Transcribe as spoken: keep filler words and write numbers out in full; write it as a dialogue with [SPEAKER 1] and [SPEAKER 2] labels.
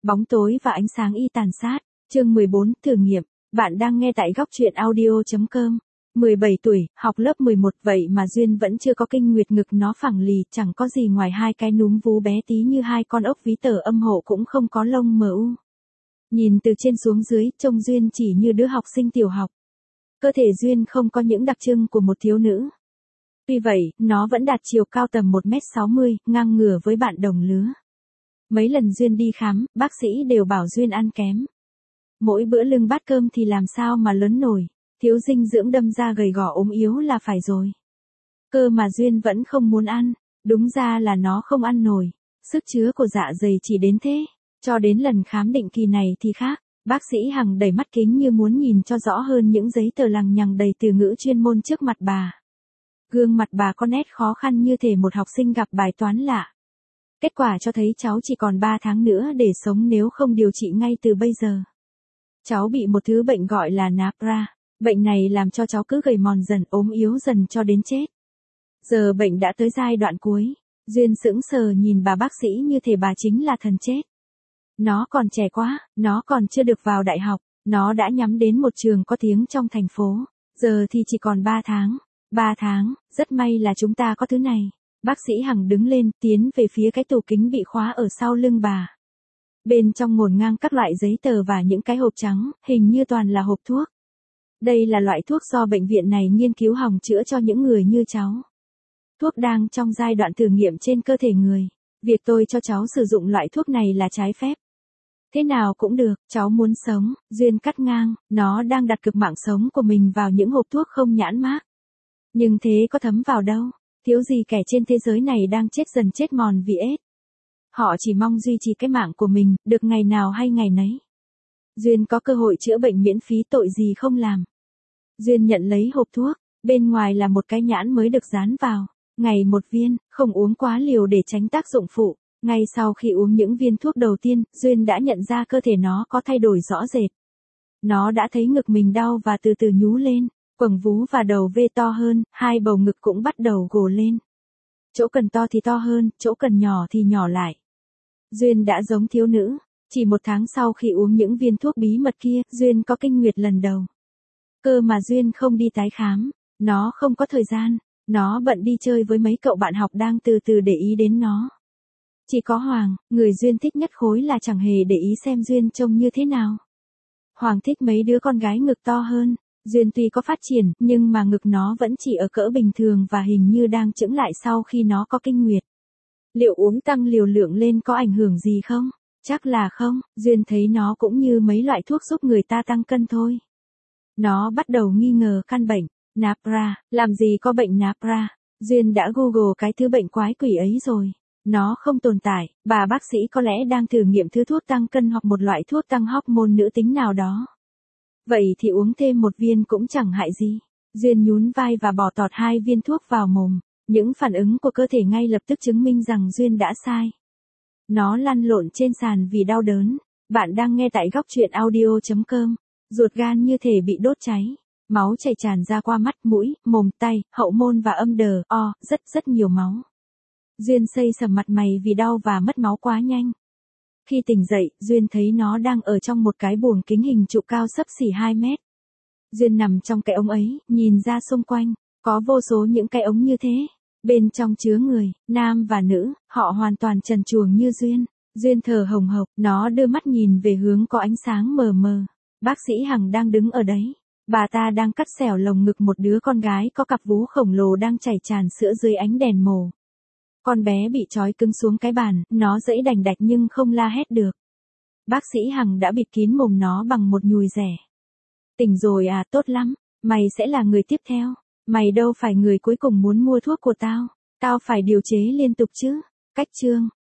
[SPEAKER 1] Bóng tối và ánh sáng y tàn sát. Chương mười bốn, thử nghiệm. Bạn đang nghe tại góc truyện audio chấm com. mười bảy tuổi, học lớp mười một, vậy mà Duyên vẫn chưa có kinh nguyệt, ngực nó phẳng lì, chẳng có gì ngoài hai cái núm vú bé tí như hai con ốc ví tờ âm hộ, cũng không có lông mờ u. Nhìn từ trên xuống dưới, trông Duyên chỉ như đứa học sinh tiểu học. Cơ thể Duyên không có những đặc trưng của một thiếu nữ. Tuy vậy, nó vẫn đạt chiều cao tầm một mét sáu mươi, ngang ngửa với bạn đồng lứa. Mấy lần Duyên đi khám, bác sĩ đều bảo Duyên ăn kém. Mỗi bữa lưng bát cơm thì làm sao mà lớn nổi, thiếu dinh dưỡng đâm ra gầy gò ốm yếu là phải rồi. Cơ mà Duyên vẫn không muốn ăn, đúng ra là nó không ăn nổi, sức chứa của dạ dày chỉ đến thế. Cho đến lần khám định kỳ này thì khác, bác sĩ Hằng đẩy mắt kính như muốn nhìn cho rõ hơn những giấy tờ lằng nhằng đầy từ ngữ chuyên môn trước mặt bà. Gương mặt bà có nét khó khăn như thể một học sinh gặp bài toán lạ. Kết quả cho thấy cháu chỉ còn ba tháng nữa để sống nếu không điều trị ngay từ bây giờ. Cháu bị một thứ bệnh gọi là napra. Bệnh này làm cho cháu cứ gầy mòn dần, ốm yếu dần cho đến chết. Giờ bệnh đã tới giai đoạn cuối. Duyên sững sờ nhìn bà bác sĩ như thể bà chính là thần chết. Nó còn trẻ quá, nó còn chưa được vào đại học, nó đã nhắm đến một trường có tiếng trong thành phố. Giờ thì chỉ còn ba tháng. ba tháng, rất may là chúng ta có thứ này. Bác sĩ Hằng đứng lên, tiến về phía cái tủ kính bị khóa ở sau lưng bà. Bên trong ngổn ngang các loại giấy tờ và những cái hộp trắng, hình như toàn là hộp thuốc. Đây là loại thuốc do bệnh viện này nghiên cứu hòng chữa cho những người như cháu. Thuốc đang trong giai đoạn thử nghiệm trên cơ thể người. Việc tôi cho cháu sử dụng loại thuốc này là trái phép. Thế nào cũng được, cháu muốn sống. Duyên cắt ngang, nó đang đặt cược mạng sống của mình vào những hộp thuốc không nhãn mác. Nhưng thế có thấm vào đâu, thiếu gì kẻ trên thế giới này đang chết dần chết mòn vì ết. Họ chỉ mong duy trì cái mạng của mình, được ngày nào hay ngày nấy. Duyên có cơ hội chữa bệnh miễn phí, tội gì không làm. Duyên nhận lấy hộp thuốc, bên ngoài là một cái nhãn mới được dán vào. Ngày một viên, không uống quá liều để tránh tác dụng phụ. Ngay sau khi uống những viên thuốc đầu tiên, Duyên đã nhận ra cơ thể nó có thay đổi rõ rệt. Nó đã thấy ngực mình đau và từ từ nhú lên, quầng vú và đầu vê to hơn, hai bầu ngực cũng bắt đầu gồ lên. Chỗ cần to thì to hơn, chỗ cần nhỏ thì nhỏ lại. Duyên đã giống thiếu nữ. Chỉ một tháng sau khi uống những viên thuốc bí mật kia, Duyên có kinh nguyệt lần đầu. Cơ mà Duyên không đi tái khám, nó không có thời gian, nó bận đi chơi với mấy cậu bạn học đang từ từ để ý đến nó. Chỉ có Hoàng, người Duyên thích nhất khối, là chẳng hề để ý xem Duyên trông như thế nào. Hoàng thích mấy đứa con gái ngực to hơn. Duyên tuy có phát triển, nhưng mà ngực nó vẫn chỉ ở cỡ bình thường và hình như đang chững lại sau khi nó có kinh nguyệt. Liệu uống tăng liều lượng lên có ảnh hưởng gì không? Chắc là không, Duyên thấy nó cũng như mấy loại thuốc giúp người ta tăng cân thôi. Nó bắt đầu nghi ngờ căn bệnh, napra, làm gì có bệnh napra. Duyên đã Google cái thứ bệnh quái quỷ ấy rồi. Nó không tồn tại, bà bác sĩ có lẽ đang thử nghiệm thứ thuốc tăng cân hoặc một loại thuốc tăng hormone nữ tính nào đó. Vậy thì uống thêm một viên cũng chẳng hại gì. Duyên nhún vai và bỏ tọt hai viên thuốc vào mồm. Những phản ứng của cơ thể ngay lập tức chứng minh rằng Duyên đã sai. Nó lăn lộn trên sàn vì đau đớn. Bạn đang nghe tại góc truyện audio chấm com. Ruột gan như thể bị đốt cháy. Máu chảy tràn ra qua mắt, mũi, mồm, tay, hậu môn và âm đờ, o, rất rất nhiều máu. Duyên xây sầm mặt mày vì đau và mất máu quá nhanh. Khi tỉnh dậy, Duyên thấy nó đang ở trong một cái buồng kính hình trụ cao xấp xỉ hai mét. Duyên nằm trong cái ống ấy, nhìn ra xung quanh, có vô số những cái ống như thế. Bên trong chứa người, nam và nữ, họ hoàn toàn trần truồng như Duyên. Duyên thở hồng hộc, nó đưa mắt nhìn về hướng có ánh sáng mờ mờ. Bác sĩ Hằng đang đứng ở đấy. Bà ta đang cắt xẻo lồng ngực một đứa con gái có cặp vú khổng lồ đang chảy tràn sữa dưới ánh đèn màu. Con bé bị trói cứng xuống cái bàn, nó giãy đành đạch nhưng không la hét được. Bác sĩ Hằng đã bịt kín mồm nó bằng một nhùi rẻ. Tỉnh rồi à, tốt lắm, mày sẽ là người tiếp theo. Mày đâu phải người cuối cùng muốn mua thuốc của tao. Tao phải điều chế liên tục chứ. Cách chương,